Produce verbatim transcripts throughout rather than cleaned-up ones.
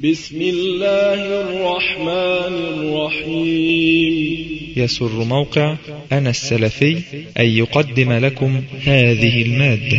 بسم الله الرحمن الرحيم. يسر موقع أنا السلفي أن يقدم لكم هذه المادة.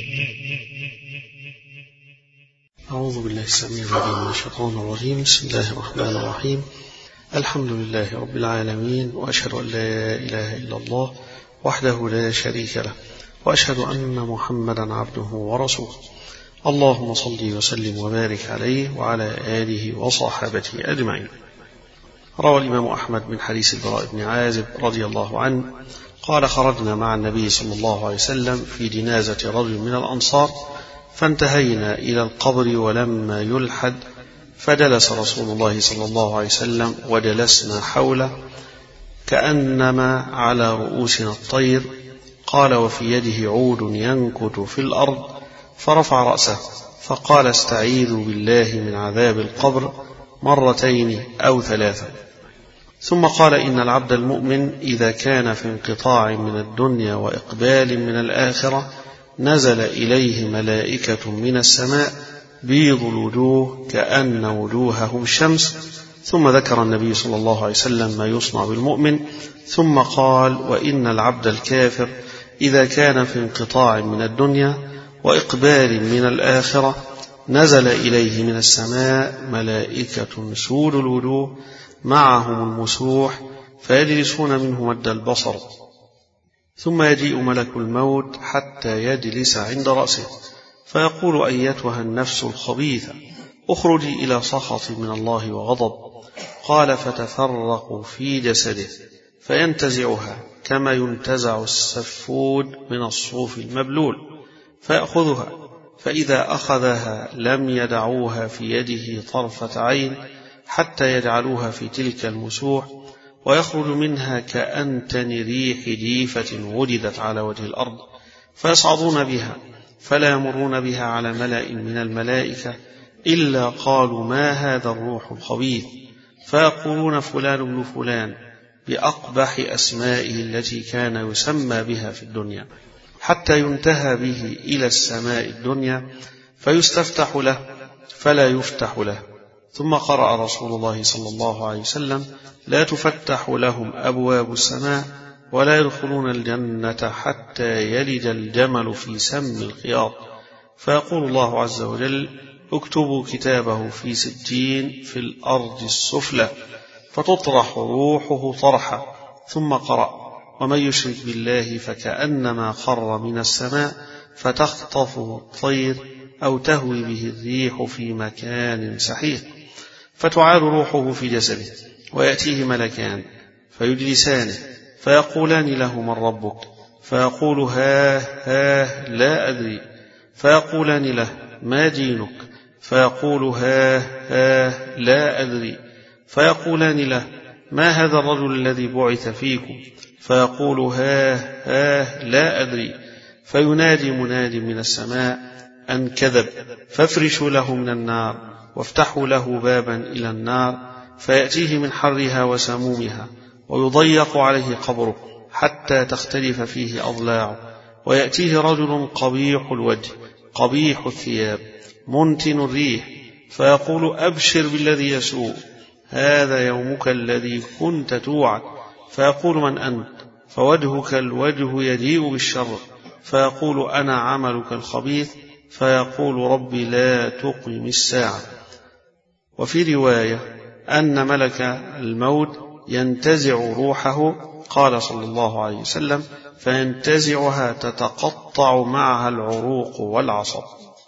أعوذ بالله السميع العليم من الشيطان الرجيم. بسم الله الرحمن الرحيم. الحمد لله رب العالمين، وأشهد أن لا إله إلا الله وحده لا شريك له، وأشهد أن محمدا عبده ورسوله. اللهم صل وسلم وبارك عليه وعلى آله وصحابته أجمعين. روى الإمام أحمد من حديث البراء بن عازب رضي الله عنه قال: خرجنا مع النبي صلى الله عليه وسلم في جنازة رجل من الأنصار، فانتهينا إلى القبر ولما يلحد، فجلس رسول الله صلى الله عليه وسلم وجلسنا حوله كأنما على رؤوسنا الطير. قال: وفي يده عود ينكت في الأرض، فرفع رأسه فقال: استعيذوا بالله من عذاب القبر مرتين أو ثلاثة. ثم قال: إن العبد المؤمن إذا كان في انقطاع من الدنيا وإقبال من الآخرة نزل إليه ملائكة من السماء بيض الوجوه كأن وجوههم الشمس. ثم ذكر النبي صلى الله عليه وسلم ما يصنع بالمؤمن، ثم قال: وإن العبد الكافر إذا كان في انقطاع من الدنيا وإقبال من الآخرة نزل إليه من السماء ملائكة سود الوجوه معهم المسوح فيجلسون منه مد البصر، ثم يجيء ملك الموت حتى يجلس عند رأسه فيقول: أيتها النفس الخبيثة اخرجي إلى سخط من الله وغضب. قال: فتفرق في جسده فينتزعها كما ينتزع السفود من الصوف المبلول، فيأخذها، فإذا أخذها لم يدعوها في يده طرفة عين حتى يجعلوها في تلك المسوح، ويخرج منها كأنتن ريح جيفة وجدت على وجه الأرض، فيصعدون بها فلا يمرون بها على ملأ من الملائكة إلا قالوا: ما هذا الروح الخبيث؟ فيقولون: فلان ابن فلان، بأقبح أسمائه التي كان يسمى بها في الدنيا، حتى ينتهى به إلى السماء الدنيا فيستفتح له فلا يفتح له. ثم قرأ رسول الله صلى الله عليه وسلم: لا تفتح لهم أبواب السماء ولا يدخلون الجنة حتى يلج الجمل في سم الخياط. فيقول الله عز وجل: اكتبوا كتابه في سجين في الأرض السفلى، فتطرح روحه طرحا. ثم قرأ: ومن يشرك بالله فكأنما خر من السماء فتخطفه الطير أو تهوي به الريح في مكان سحيق. فتعاد روحه في جسده ويأتيه ملكان فيجلسانه فيقولان له: من ربك؟ فيقول: ها ها لا أدري. فيقولان له: ما دينك؟ فيقول: ها ها لا أدري. فيقولان له: ما هذا الرجل الذي بعث فيكم؟ فيقول: ها ها لا أدري. فينادي مناد من السماء أن كذب، فافرشوا له من النار وافتحوا له بابا إلى النار، فيأتيه من حرها وسمومها، ويضيق عليه قبره حتى تختلف فيه أضلاعه. ويأتيه رجل قبيح الوجه قبيح الثياب منتن الريح، فيقول: أبشر بالذي يسوء، هذا يومك الذي كنت توعد. فيقول: من أنت؟ فوجهك الوجه يجيء بالشر. فيقول: أنا عملك الخبيث. فيقول: ربي لا تقم الساعة. وفي رواية أن ملك الموت ينتزع روحه، قال صلى الله عليه وسلم: فينتزعها تتقطع معها العروق والعصب.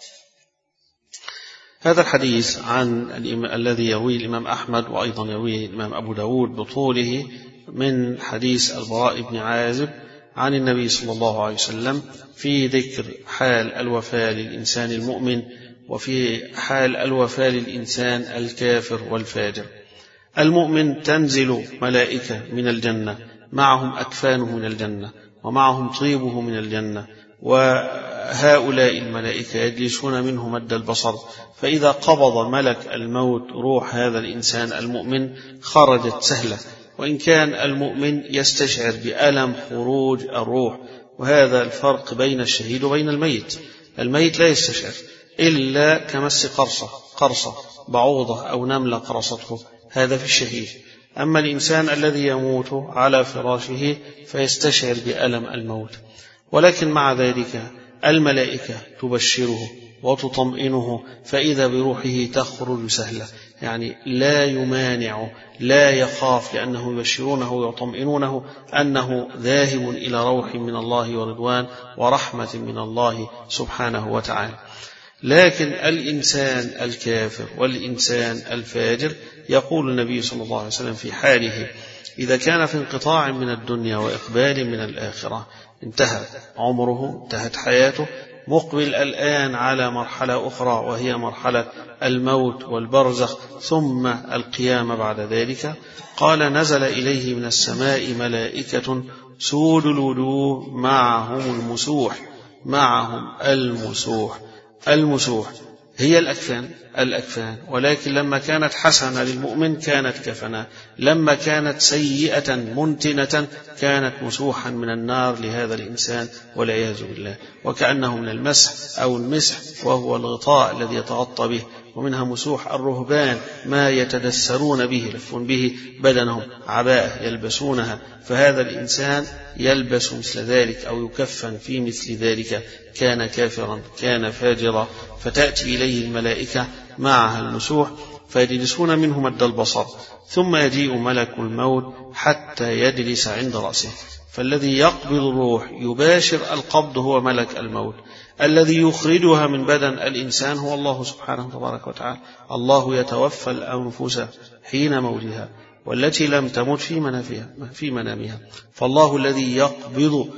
هذا الحديث عن الذي يرويه الإمام أحمد وأيضا يرويه الإمام أبو داود بطوله من حديث البراء بن عازب عن النبي صلى الله عليه وسلم في ذكر حال الوفاة للإنسان المؤمن وفي حال الوفاة للإنسان الكافر والفاجر. المؤمن تنزل ملائكة من الجنة معهم أكفانه من الجنة ومعهم طيبه من الجنة، وهؤلاء الملائكة يجلسون منه مد البصر، فإذا قبض ملك الموت روح هذا الإنسان المؤمن خرجت سهلة، وإن كان المؤمن يستشعر بألم خروج الروح. وهذا الفرق بين الشهيد وبين الميت. الميت لا يستشعر إلا كمس قرصة قرصة بعوضة أو نملة قرصته، هذا في الشهيد. أما الإنسان الذي يموت على فراشه فيستشعر بألم الموت، ولكن مع ذلك الملائكة تبشره وتطمئنه، فإذا بروحه تخرج سهلة، يعني لا يمانع لا يخاف، لأنه يبشرونه ويطمئنونه أنه ذاهب إلى روح من الله ورضوان ورحمة من الله سبحانه وتعالى. لكن الإنسان الكافر والإنسان الفاجر يقول النبي صلى الله عليه وسلم في حاله إذا كان في انقطاع من الدنيا وإقبال من الآخرة، انتهى عمره، انتهت حياته، مقبل الآن على مرحلة أخرى وهي مرحلة الموت والبرزخ ثم القيامة بعد ذلك. قال نزل إليه من السماء ملائكة سود الوجوه معهم المسوح، معهم المسوح. المسوح هي الأكفان الأكفان ولكن لما كانت حسنة للمؤمن كانت كفنا، لما كانت سيئة منتنة كانت مسوحا من النار لهذا الإنسان والعياذ بالله، وكأنه من المسح أو المسح وهو الغطاء الذي يتغطى به، ومنها مسوح الرهبان ما يتدسرون به، يلفون به بدنهم، عباءة يلبسونها، فهذا الإنسان يلبس مثل ذلك أو يكفن في مثل ذلك، كان كافرا كان فاجرا. فتأتي إليه الملائكة معها المسوح فيجلسون منه مد البصر، ثم يجيء ملك الموت حتى يجلس عند رأسه. فالذي يقبض الروح يباشر القبض هو ملك الموت، الذي يخرجها من بدن الإنسان هو الله سبحانه تبارك وتعالى. الله يتوفى الأنفس حين موتها والتي لم تمت في منامها في منامها. فالله الذي يقبض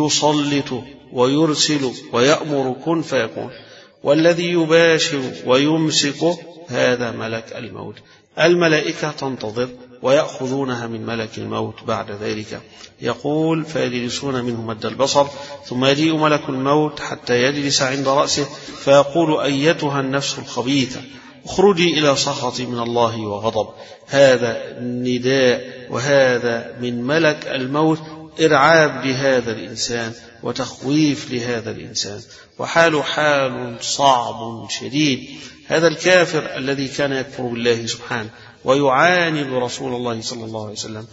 يسلط ويرسل ويأمر كن فيكون، والذي يباشر ويمسك هذا ملك الموت. الملائكة تنتظر ويأخذونها من ملك الموت بعد ذلك. يقول فيجلسون منه مد البصر، ثم يجيء ملك الموت حتى يجلس عند رأسه فيقول أيتها النفس الخبيثة اخرجي إلى سخط من الله وغضب. هذا النداء وهذا من ملك الموت إرعاب لهذا الإنسان وتخويف لهذا الإنسان، وحال حال صعب شديد. هذا الكافر الذي كان يكفر بالله سبحانه ويعاند رسول الله صلى الله عليه وسلم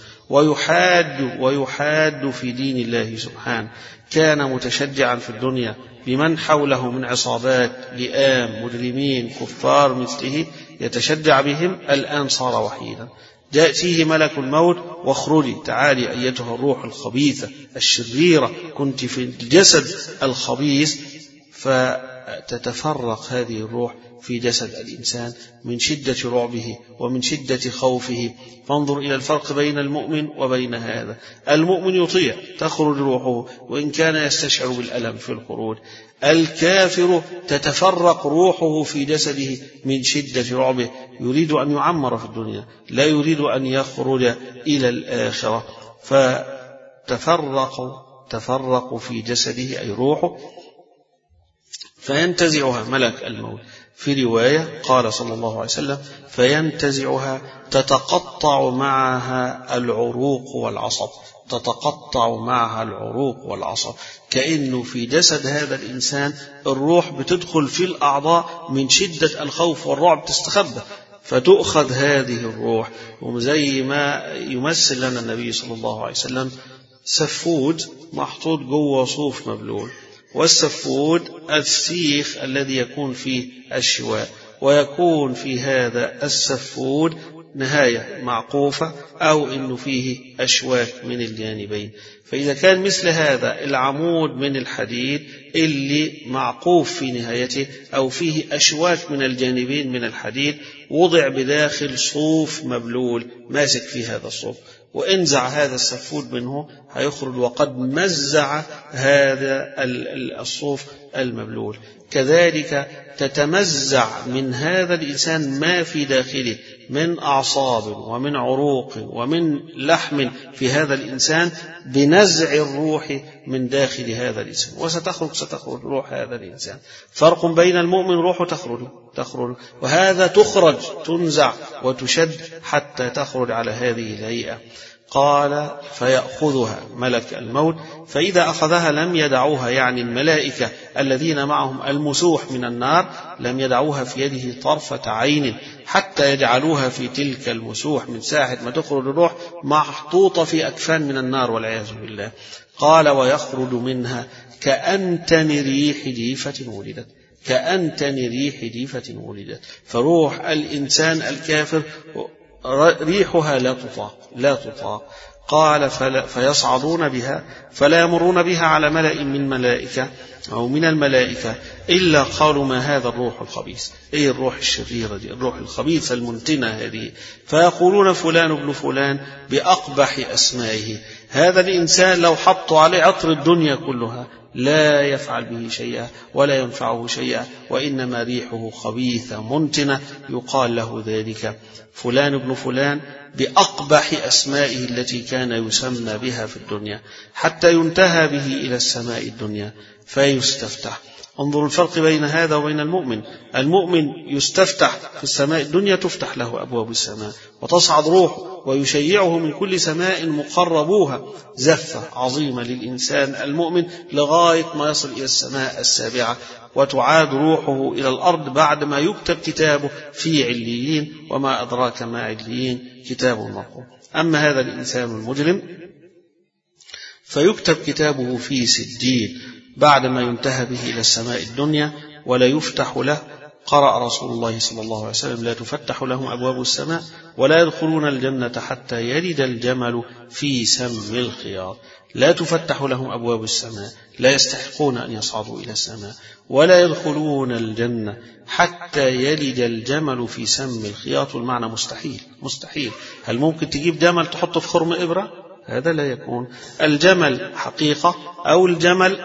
ويحاد ويحاد في دين الله سبحانه، كان متشجعا في الدنيا بمن حوله من عصابات لئام مجرمين كفار مثله يتشجع بهم، الآن صار وحيدا. يأتيه ملك الموت واخرجي تعالي أيتها الروح الخبيثة الشريرة، كنت في الجسد الخبيث. فتتفرق هذه الروح في جسد الإنسان من شدة رعبه ومن شدة خوفه. فانظر إلى الفرق بين المؤمن وبين هذا. المؤمن يطيع تخرج روحه وإن كان يستشعر بالألم في الخروج. الكافر تتفرق روحه في جسده من شدة رعبه، يريد أن يعمر في الدنيا، لا يريد أن يخرج إلى الآخرة. فتفرق تفرق في جسده أي روحه فينتزعها ملك الموت. في رواية قال صلى الله عليه وسلم فينتزعها تتقطع معها العروق والعصب، تتقطع معها العروق والعصب، كأنه في جسد هذا الإنسان الروح بتدخل في الأعضاء من شدة الخوف والرعب تستخبى، فتؤخذ هذه الروح. وزي ما يمثل لنا النبي صلى الله عليه وسلم سفود محطوط جوه صوف مبلول، والسفود السيخ الذي يكون فيه الشواء، ويكون في هذا السفود نهاية معقوفة أو إنه فيه أشواك من الجانبين. فإذا كان مثل هذا العمود من الحديد اللي معقوف في نهايته أو فيه أشواك من الجانبين من الحديد، وضع بداخل صوف مبلول ماسك في هذا الصوف، وانزع هذا السفود منه هيخرج وقد مزع هذا الصوف المبلول. كذلك تتمزع من هذا الإنسان ما في داخله من أعصاب ومن عروق ومن لحم في هذا الإنسان بنزع الروح من داخل هذا الإنسان، وستخرج ستخرج روح هذا الإنسان. فرق بين المؤمن روحه تخرج تخرج وهذا تخرج تنزع وتشد حتى تخرج على هذه الهيئة. قال فيأخذها ملك الموت، فإذا أخذها لم يدعوها، يعني الملائكة الذين معهم المسوح من النار لم يدعوها في يده طرفة عين حتى يجعلوها في تلك المسوح من ساحة ما تخرج الروح محطوطة في أكفان من النار والعياذ بالله. قال ويخرج منها كأنتن ريح جيفة ولدت، كأنتن ريح جيفة ولدت. فروح الإنسان الكافر ريحها لا تطاق لا تطاق. قال فيصعدون بها فلا يمرون بها على ملأ من ملائكة أو من الملائكة إلا قالوا ما هذا الروح الخبيث. إيه الروح الشريرة دي، الروح الخبيثة المنتنة هذه؟ فيقولون فلان ابن فلان بأقبح أسمائه. هذا الإنسان لو حطوا عليه عطر الدنيا كلها لا يفعل به شيئا ولا ينفعه شيئا، وإنما ريحه خبيثة منتنة يقال له ذلك فلان ابن فلان بأقبح أسمائه التي كان يسمى بها في الدنيا، حتى ينتهى به إلى السماء الدنيا فيستفتح. انظروا الفرق بين هذا وبين المؤمن. المؤمن يستفتح في السماء الدنيا، تفتح له أبواب السماء وتصعد روح ويشيعه من كل سماء مقربوها زفة عظيمة للإنسان المؤمن لغاية ما يصل إلى السماء السابعة، وتعاد روحه إلى الأرض بعد ما يكتب كتابه في عليين، وما أدراك ما عليين، كتاب مرقوم. أما هذا الإنسان المجرم فيكتب كتابه في سجين بعد ما ينتهى به إلى السماء الدنيا ولا يفتح له. قرأ رسول الله صلى الله عليه وسلم لا تفتح لهم أبواب السماء ولا يدخلون الجنة حتى يلد الجمل في سم الخياط. لا تفتح لهم أبواب السماء، لا يستحقون أن يصعدوا إلى السماء، ولا يدخلون الجنة حتى يلد الجمل في سم الخياط. المعنى مستحيل مستحيل. هل ممكن تجيب جمل تحطه في خرم إبرة؟ هذا لا يكون. الجمل حقيقة، أو الجمل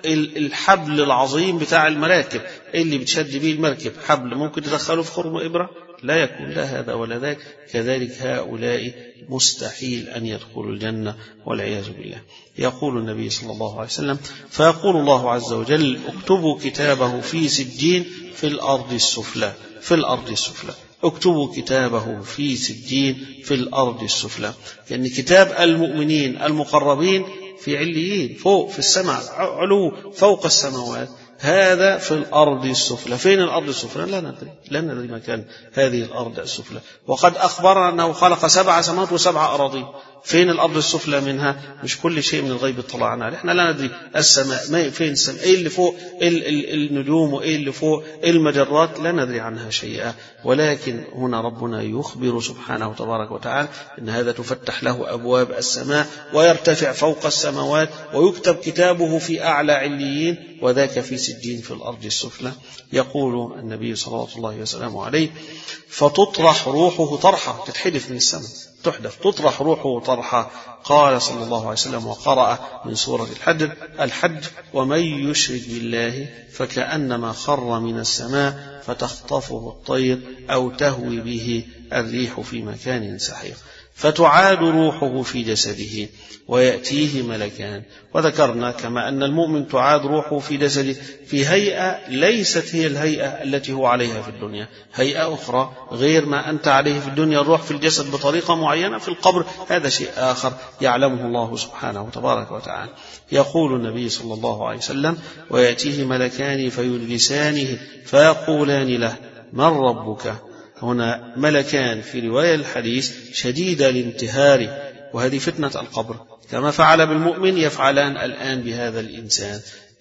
الحبل العظيم بتاع المراكب اللي بتشد به المركب، حبل ممكن تدخله في خرم إبرة؟ لا يكون لا هذا ولا ذاك. كذلك هؤلاء مستحيل أن يدخلوا الجنة والعياذ بالله. يقول النبي صلى الله عليه وسلم فيقول الله عز وجل اكتبوا كتابه في سجين في الأرض السفلى، في الأرض السفلى. اكتبوا كتابه في سجين في الأرض السفلى، يعني كتاب المؤمنين المقربين في عليين فوق في السماء، علو فوق السماوات. هذا في الأرض السفلى. فين الأرض السفلى؟ لا ندري لا ندري مكان هذه الأرض السفلى. وقد أخبرنا أنه خلق سبع سماوات وسبع أراضين. فين الأرض السفلى منها؟ مش كل شيء من الغيب اطلعنا عليه. احنا لا ندري السماء ما فين السماء، ايه اللي فوق النجوم وايه اللي فوق المجرات، لا ندري عنها شيئا. ولكن هنا ربنا يخبر سبحانه وتبارك وتعالى ان هذا تفتح له أبواب السماء ويرتفع فوق السماوات ويكتب كتابه في أعلى عليين، وذاك في سجين في الأرض السفلى. يقول النبي صلى الله عليه وسلم عليه فتطرح روحه طرحة، تتحدث من السماء، تحدث تطرح روحه طرحة. قال صلى الله عليه وسلم وقرأ من سورة الحج الحج ومن يشرك بالله فكأنما خر من السماء فتخطفه الطير أو تهوي به الريح في مكان سحيق. فتعاد روحه في جسده ويأتيه ملكان. وذكرنا كما أن المؤمن تعاد روحه في جسده في هيئة ليست هي الهيئة التي هو عليها في الدنيا، هيئة أخرى غير ما أنت عليه في الدنيا. الروح في الجسد بطريقة معينة، في القبر هذا شيء آخر يعلمه الله سبحانه وتبارك وتعالى. يقول النبي صلى الله عليه وسلم ويأتيه ملكان فيجلسانه فيقولان له من ربك؟ هنا ملكان في رواية الحديث شديد الانتهار، وهذه فتنة القبر. كما فعل بالمؤمن يفعلان الآن بهذا الإنسان،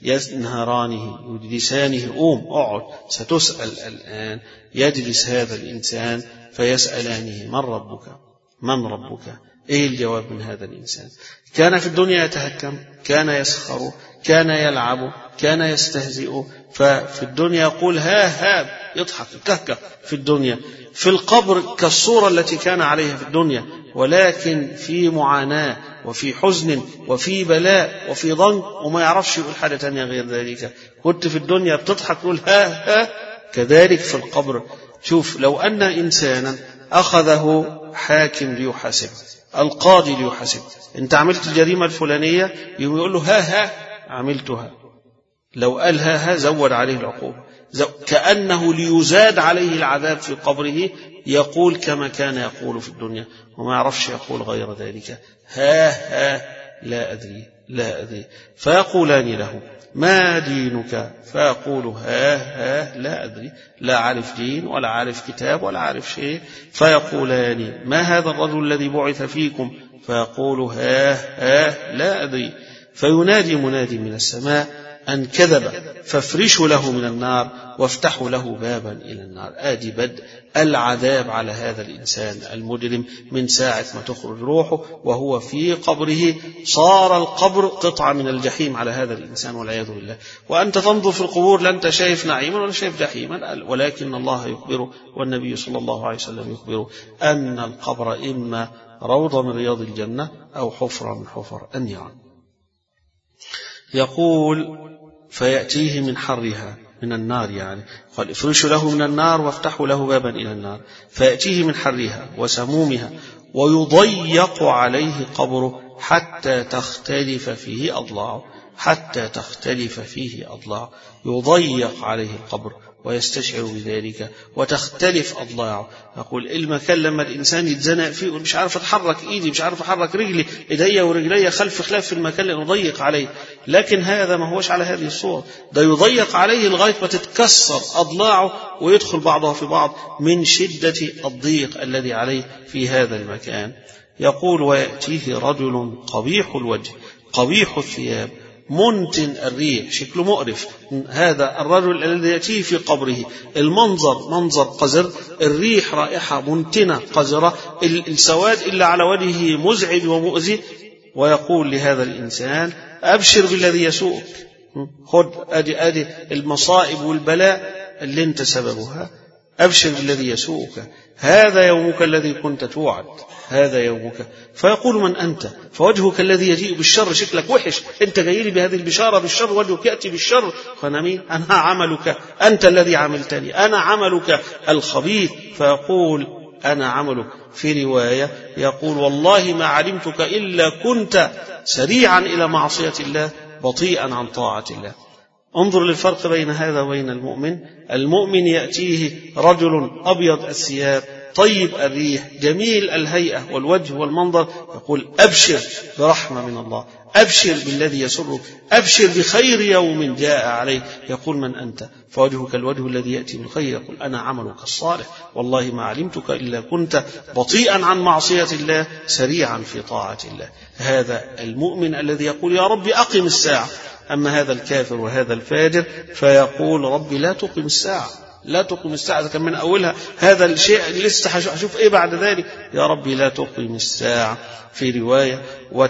ينهرانه يجلسانه قوم اقعد ستسأل الآن. يجلس هذا الإنسان فيسألانه من ربك؟ من ربك؟ إيه الجواب من هذا الإنسان؟ كان في الدنيا يتهكم، كان يسخر، كان يلعب، كان يستهزئ. ففي الدنيا يقول ها ها، يضحك يكهكه في الدنيا. في القبر كالصورة التي كان عليها في الدنيا، ولكن في معاناة وفي حزن وفي بلاء وفي ضنك، وما يعرفش يقول حاجة تانية غير ذلك. كنت في الدنيا بتضحك تقول ها ها، كذلك في القبر. شوف لو أن إنسانا أخذه حاكم ليحاسب، القاضي ليحاسب، أنت عملت الجريمة الفلانية، يقول له ها ها عملتها. لو قال ها ها زود عليه العقوبة، كأنه ليزاد عليه العذاب في قبره يقول كما كان يقول في الدنيا وما يعرفش يقول غير ذلك. ها ها لا أدري لا أدري. فيقولان له ما دينك؟ فيقول ها ها لا أدري، لا أعرف دين ولا أعرف كتاب ولا أعرف شيء. فيقولان ما هذا الرجل الذي بعث فيكم؟ فيقول ها ها لا أدري. فينادي منادي من السماء أن كذب فافرشوا له من النار وافتحوا له بابا إلى النار. آدي بدء العذاب على هذا الإنسان المجرم من ساعة ما تخرج روحه وهو في قبره. صار القبر قطعة من الجحيم على هذا الإنسان والعياذ بالله. وأنت تنظر في القبور لا أنت شايف نعيما ولا شايف جحيما، ولكن الله يخبره والنبي صلى الله عليه وسلم يخبره أن القبر إما روضة من رياض الجنة أو حفرة من حفر النيران. يقول فيأتيه من حرها من النار، يعني قال افرشوا له من النار وافتحوا له بابا إلى النار. فيأتيه من حرها وسمومها ويضيق عليه قبره حتى تختلف فيه أضلاعه حتى تختلف فيه أضلاعه يضيق عليه القبر ويستشعر بذلك وتختلف أضلاعه. يقول المكان لما الإنسان يتزنق فيه مش عارف أتحرك إيدي مش عارف أحرك رجلي، إيدي ورجلي خلف خلاف في المكان لأنه يضيق عليه. لكن هذا ما هوش على هذه الصورة، ده يضيق عليه لغاية ما تتكسر أضلاعه ويدخل بعضها في بعض من شدة الضيق الذي عليه في هذا المكان. يقول ويأتيه رجل قبيح الوجه قبيح الثياب منتن الريح، شكله مقرف. هذا الرجل الذي يأتيه في قبره المنظر منظر قذر، الريح رائحة منتنة قذرة، السواد إلا على وجهه مزعج ومؤذي. ويقول لهذا الإنسان أبشر بالذي يسوءك، خذ أدي أدي المصائب والبلاء اللي انت سببها، أبشر بالذي يسوءك، هذا يومك الذي كنت توعد، هذا يومك. فيقول من أنت؟ فوجهك الذي يجيء بالشر، شكلك وحش، أنت جاي لي بهذه البشارة بالشر، وجهك يأتي بالشر. فأنا مين؟ أنا عملك، أنت الذي عملتني، أنا عملك الخبيث. فيقول أنا عملك. في رواية يقول والله ما علمتك إلا كنت سريعا إلى معصية الله بطيئا عن طاعة الله. انظر للفرق بين هذا وبين المؤمن. المؤمن يأتيه رجل أبيض الثياب طيب الريح جميل الهيئة والوجه والمنظر، يقول أبشر برحمة من الله، أبشر بالذي يسرك، أبشر بخير يوم جاء عليه. يقول من أنت؟ فوجهك الوجه الذي يأتي بالخير. يقول أنا عملك الصالح، والله ما علمتك إلا كنت بطيئا عن معصية الله سريعا في طاعة الله. هذا المؤمن الذي يقول يا رب أقم الساعة. أما هذا الكافر وهذا الفاجر فيقول ربي لا تقم الساعة، لا تقم الساعة، كان من أولها هذا الشيء لسه هشوف إيه بعد ذلك، يا ربي لا تقم الساعة. في رواية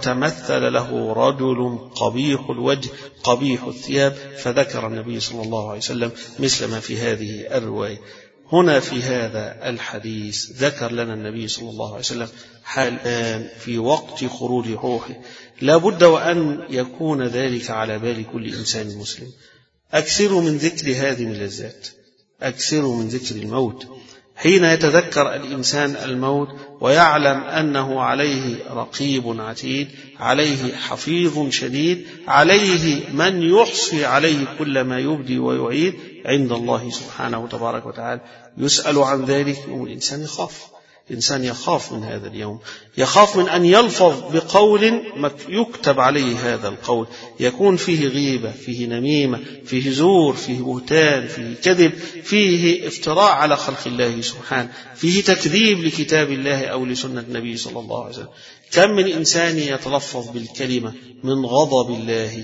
وتمثل له رجل قبيح الوجه قبيح الثياب، فذكر النبي صلى الله عليه وسلم مثل ما في هذه الرواية. هنا في هذا الحديث ذكر لنا النبي صلى الله عليه وسلم حال الآن في وقت خروج روحه، لا بد وأن يكون ذلك على بال كل إنسان مسلم. أكثروا من ذكر هذه اللذات، أكثروا من ذكر الموت. حين يتذكر الإنسان الموت ويعلم أنه عليه رقيب عتيد، عليه حفيظ شديد، عليه من يحصي عليه كل ما يبدي ويعيد عند الله سبحانه وتبارك وتعالى، يسأل عن ذلك، والإنسان يخاف. الإنسان يخاف من هذا اليوم، يخاف من أن يلفظ بقول يكتب عليه هذا القول، يكون فيه غيبة، فيه نميمة، فيه زور، فيه بهتان، فيه كذب، فيه افتراء على خلق الله سبحانه، فيه تكذيب لكتاب الله أو لسنة النبي صلى الله عليه وسلم. كم من إنسان يتلفظ بالكلمة من غضب الله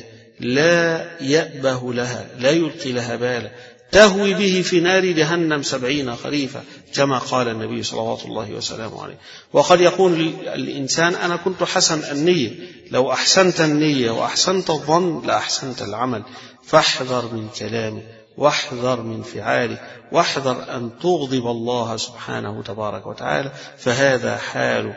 لا يأبه لها، لا يلقي لها بالا، تهوي به في نار جهنم سبعين خريفا كما قال النبي صلوات الله وسلامه عليه. وقد يقول الإنسان أنا كنت حسن النية، لو أحسنت النية وأحسنت الظن لأحسنت العمل. فاحذر من كلامه واحذر من فعاله واحذر أن تغضب الله سبحانه وتبارك وتعالى، فهذا حال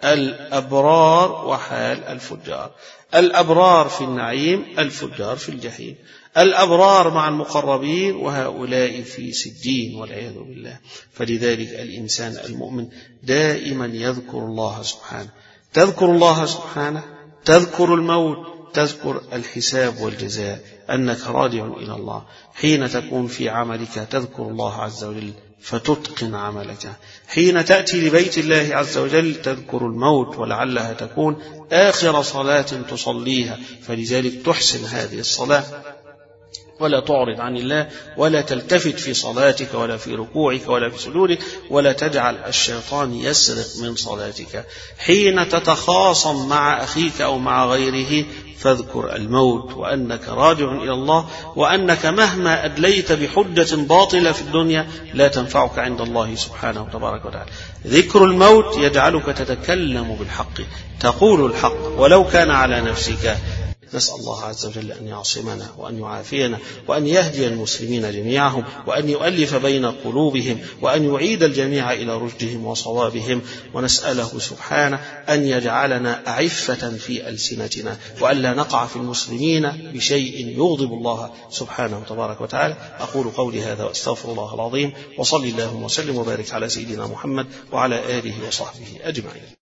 الأبرار وحال الفجار. الأبرار في النعيم، الفجار في الجحيم. الأبرار مع المقربين وهؤلاء في سجين والعياذ بالله. فلذلك الإنسان المؤمن دائما يذكر الله سبحانه، تذكر الله سبحانه، تذكر الموت، تذكر الحساب والجزاء، أنك راجع إلى الله. حين تكون في عملك تذكر الله عز وجل فتتقن عملك. حين تأتي لبيت الله عز وجل تذكر الموت، ولعلها تكون آخر صلاة تصليها، فلذلك تحسن هذه الصلاة ولا تعرض عن الله، ولا تلتفت في صلاتك ولا في ركوعك ولا في سجودك، ولا تجعل الشيطان يسرق من صلاتك. حين تتخاصم مع أخيك أو مع غيره فاذكر الموت، وأنك راجع إلى الله، وأنك مهما أدليت بحجة باطلة في الدنيا لا تنفعك عند الله سبحانه وتبارك وتعالى. ذكر الموت يجعلك تتكلم بالحق، تقول الحق ولو كان على نفسك. نسأل الله عز وجل أن يعصمنا وأن يعافينا وأن يهدي المسلمين جميعهم وأن يؤلف بين قلوبهم وأن يعيد الجميع إلى رشدهم وصوابهم، ونسأله سبحانه أن يجعلنا أعفة في ألسنتنا، وألا نقع في المسلمين بشيء يغضب الله سبحانه وتبارك وتعالى. أقول قولي هذا وأستغفر الله العظيم، وصلي اللهم وسلم وبارك على سيدنا محمد وعلى آله وصحبه أجمعين.